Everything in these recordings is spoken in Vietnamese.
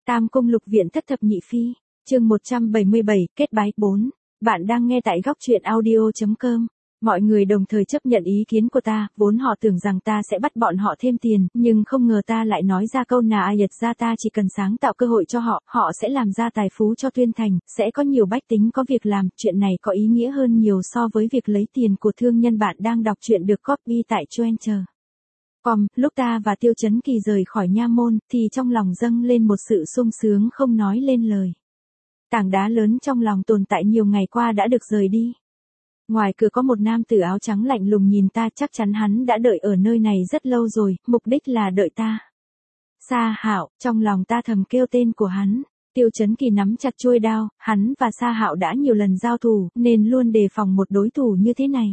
Tam Cung Lục Viện Thất Thập Nhị Phi, chương 177, kết bái 4. Bạn đang nghe tại góc truyện audio.com. Mọi người đồng thời chấp nhận ý kiến của ta, vốn họ tưởng rằng ta sẽ bắt bọn họ thêm tiền, nhưng không ngờ ta lại nói ra câu nà ayat ra ta chỉ cần sáng tạo cơ hội cho họ, họ sẽ làm ra tài phú cho Tuyên Thành, sẽ có nhiều bách tính có việc làm, chuyện này có ý nghĩa hơn nhiều so với việc lấy tiền của thương nhân. Bạn đang đọc truyện được copy tại Twitter. Lúc ta và Tiêu Chấn Kỳ rời khỏi nha môn, thì trong lòng dâng lên một sự sung sướng không nói lên lời. Tảng đá lớn trong lòng tồn tại nhiều ngày qua đã được rời đi. Ngoài cửa có một nam tử áo trắng lạnh lùng nhìn ta, chắc chắn hắn đã đợi ở nơi này rất lâu rồi, mục đích là đợi ta. Sa Hạo, trong lòng ta thầm kêu tên của hắn. Tiêu Chấn Kỳ nắm chặt chuôi đao, hắn và Sa Hạo đã nhiều lần giao thủ, nên luôn đề phòng một đối thủ như thế này.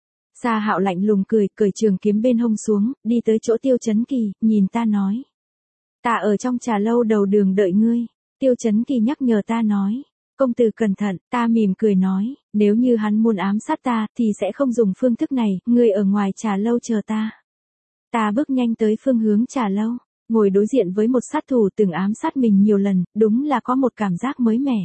Sa Hạo lạnh lùng cười, cởi trường kiếm bên hông xuống, đi tới chỗ Tiêu Chấn Kỳ, nhìn ta nói. Ta ở trong trà lâu đầu đường đợi ngươi. Tiêu Chấn Kỳ nhắc nhở ta nói. Công tử cẩn thận, ta mỉm cười nói, nếu như hắn muốn ám sát ta, thì sẽ không dùng phương thức này, ngươi ở ngoài trà lâu chờ ta. Ta bước nhanh tới phương hướng trà lâu, ngồi đối diện với một sát thủ từng ám sát mình nhiều lần, đúng là có một cảm giác mới mẻ.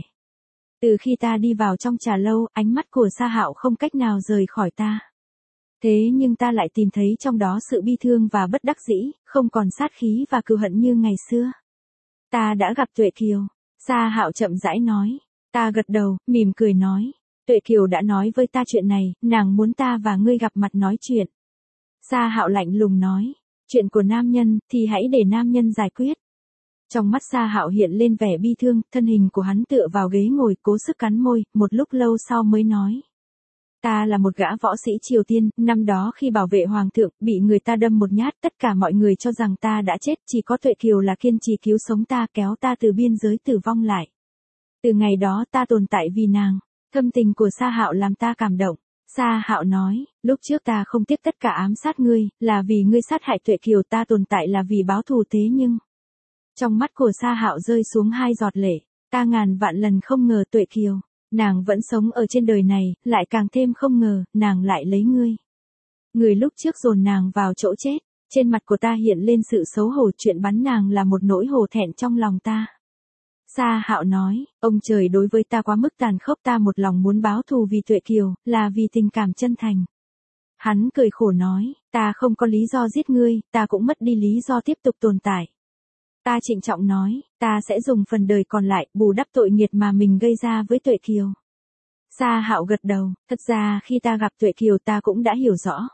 Từ khi ta đi vào trong trà lâu, ánh mắt của Sa Hạo không cách nào rời khỏi ta. Thế nhưng ta lại tìm thấy trong đó sự bi thương và bất đắc dĩ, không còn sát khí và cừu hận như ngày xưa. Ta đã gặp Tuệ Kiều. Sa Hạo chậm rãi nói. Ta gật đầu, mỉm cười nói. Tuệ Kiều đã nói với ta chuyện này, nàng muốn ta và ngươi gặp mặt nói chuyện. Sa Hạo lạnh lùng nói. Chuyện của nam nhân, thì hãy để nam nhân giải quyết. Trong mắt Sa Hạo hiện lên vẻ bi thương, thân hình của hắn tựa vào ghế ngồi, cố sức cắn môi, một lúc lâu sau mới nói. Ta là một gã võ sĩ Triều Tiên, năm đó khi bảo vệ hoàng thượng, bị người ta đâm một nhát, tất cả mọi người cho rằng ta đã chết, chỉ có Tuệ Kiều là kiên trì cứu sống ta, kéo ta từ biên giới tử vong lại. Từ ngày đó ta tồn tại vì nàng. Thâm tình của Sa Hạo làm ta cảm động. Sa Hạo nói, lúc trước ta không tiếc tất cả ám sát ngươi, là vì ngươi sát hại Tuệ Kiều, ta tồn tại là vì báo thù, thế nhưng. Trong mắt của Sa Hạo rơi xuống hai giọt lệ, ta ngàn vạn lần không ngờ Tuệ Kiều. Nàng vẫn sống ở trên đời này, lại càng thêm không ngờ, nàng lại lấy ngươi. Người lúc trước dồn nàng vào chỗ chết, trên mặt của ta hiện lên sự xấu hổ, chuyện bắn nàng là một nỗi hổ thẹn trong lòng ta. Sa Hạo nói, ông trời đối với ta quá mức tàn khốc, ta một lòng muốn báo thù vì Tuệ Kiều, là vì tình cảm chân thành. Hắn cười khổ nói, ta không có lý do giết ngươi, ta cũng mất đi lý do tiếp tục tồn tại. Ta trịnh trọng nói, ta sẽ dùng phần đời còn lại, bù đắp tội nghiệt mà mình gây ra với Tuệ Kiều. Sa Hạo gật đầu, thật ra khi ta gặp Tuệ Kiều ta cũng đã hiểu rõ.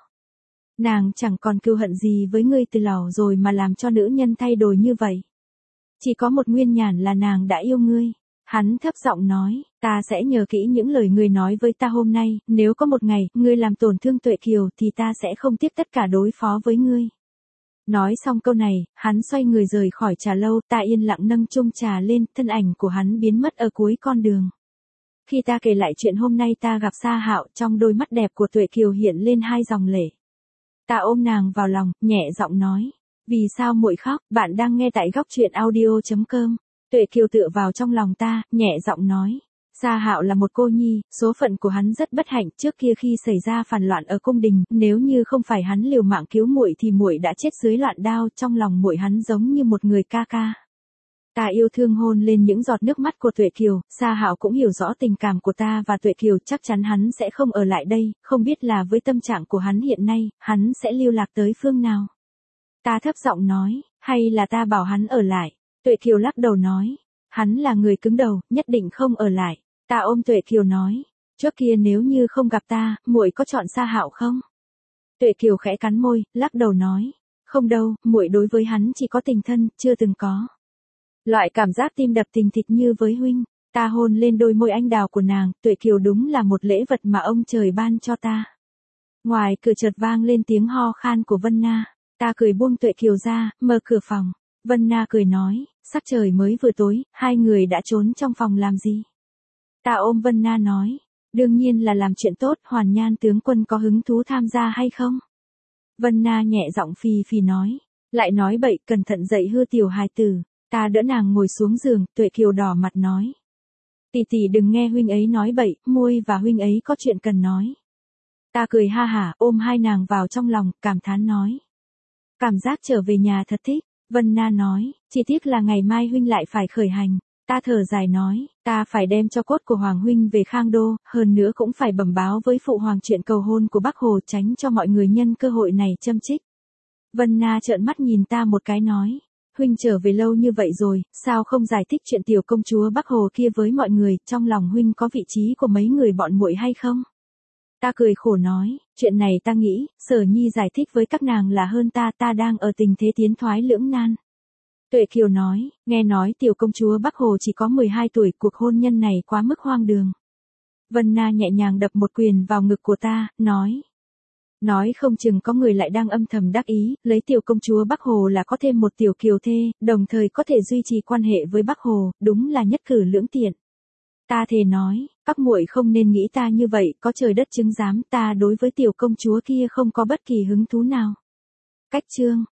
Nàng chẳng còn cừu hận gì với ngươi từ lò rồi mà làm cho nữ nhân thay đổi như vậy. Chỉ có một nguyên nhân là nàng đã yêu ngươi. Hắn thấp giọng nói, ta sẽ nhớ kỹ những lời ngươi nói với ta hôm nay, nếu có một ngày, ngươi làm tổn thương Tuệ Kiều thì ta sẽ không tiếc tất cả đối phó với ngươi. Nói xong câu này, hắn xoay người rời khỏi trà lâu, ta yên lặng nâng chung trà lên, thân ảnh của hắn biến mất ở cuối con đường. Khi ta kể lại chuyện hôm nay ta gặp Sa Hạo, trong đôi mắt đẹp của Tuệ Kiều hiện lên hai dòng lệ. Ta ôm nàng vào lòng, nhẹ giọng nói, vì sao muội khóc? Bạn đang nghe tại góc truyện audio.com. Tuệ Kiều tựa vào trong lòng ta, nhẹ giọng nói. Sa Hạo là một cô nhi, số phận của hắn rất bất hạnh, trước kia khi xảy ra phản loạn ở cung đình, nếu như không phải hắn liều mạng cứu muội thì muội đã chết dưới loạn đao, trong lòng muội hắn giống như một người ca ca. Ta yêu thương hôn lên những giọt nước mắt của Tuệ Kiều, Sa Hạo cũng hiểu rõ tình cảm của ta và Tuệ Kiều, chắc chắn hắn sẽ không ở lại đây, không biết là với tâm trạng của hắn hiện nay, hắn sẽ lưu lạc tới phương nào. Ta thấp giọng nói, hay là ta bảo hắn ở lại? Tuệ Kiều lắc đầu nói, hắn là người cứng đầu, nhất định không ở lại. Ta ôm Tuệ Kiều nói, trước kia nếu như không gặp ta, muội có chọn Sa Hạo không? Tuệ Kiều khẽ cắn môi, lắc đầu nói, không đâu, muội đối với hắn chỉ có tình thân, chưa từng có. Loại cảm giác tim đập thình thịch như với huynh. Ta hôn lên đôi môi anh đào của nàng, Tuệ Kiều đúng là một lễ vật mà ông trời ban cho ta. Ngoài cửa chợt vang lên tiếng ho khan của Vân Na. Ta cười buông Tuệ Kiều ra, mở cửa phòng. Vân Na cười nói, sắc trời mới vừa tối, hai người đã trốn trong phòng làm gì? Ta ôm Vân Na nói, đương nhiên là làm chuyện tốt, Hoàn Nhan tướng quân có hứng thú tham gia hay không? Vân Na nhẹ giọng phì phì nói, lại nói bậy, cẩn thận dậy hư tiểu hài tử. Ta đỡ nàng ngồi xuống giường, Tuệ Kiều đỏ mặt nói. Tỷ tỷ đừng nghe huynh ấy nói bậy, muội và huynh ấy có chuyện cần nói. Ta cười ha hả, ôm hai nàng vào trong lòng, cảm thán nói. Cảm giác trở về nhà thật thích. Vân Na nói, chỉ tiếc là ngày mai huynh lại phải khởi hành. Ta thở dài nói, ta phải đem cho cốt của Hoàng huynh về Khang Đô, hơn nữa cũng phải bẩm báo với phụ hoàng chuyện cầu hôn của Bắc Hồ, tránh cho mọi người nhân cơ hội này châm chích. Vân Na trợn mắt nhìn ta một cái nói, huynh trở về lâu như vậy rồi, sao không giải thích chuyện tiểu công chúa Bắc Hồ kia với mọi người, trong lòng huynh có vị trí của mấy người bọn muội hay không? Ta cười khổ nói, chuyện này ta nghĩ, Sở Nhi giải thích với các nàng là hơn ta đang ở tình thế tiến thoái lưỡng nan. Tuệ Kiều nói, nghe nói tiểu công chúa Bắc Hồ chỉ có 12 tuổi, cuộc hôn nhân này quá mức hoang đường. Vân Na nhẹ nhàng đập một quyền vào ngực của ta, nói không chừng có người lại đang âm thầm đắc ý, lấy tiểu công chúa Bắc Hồ là có thêm một tiểu kiều thê, đồng thời có thể duy trì quan hệ với Bắc Hồ, đúng là nhất cử lưỡng tiện. Ta thề nói, các muội không nên nghĩ ta như vậy, có trời đất chứng giám, ta đối với tiểu công chúa kia không có bất kỳ hứng thú nào. Cách chương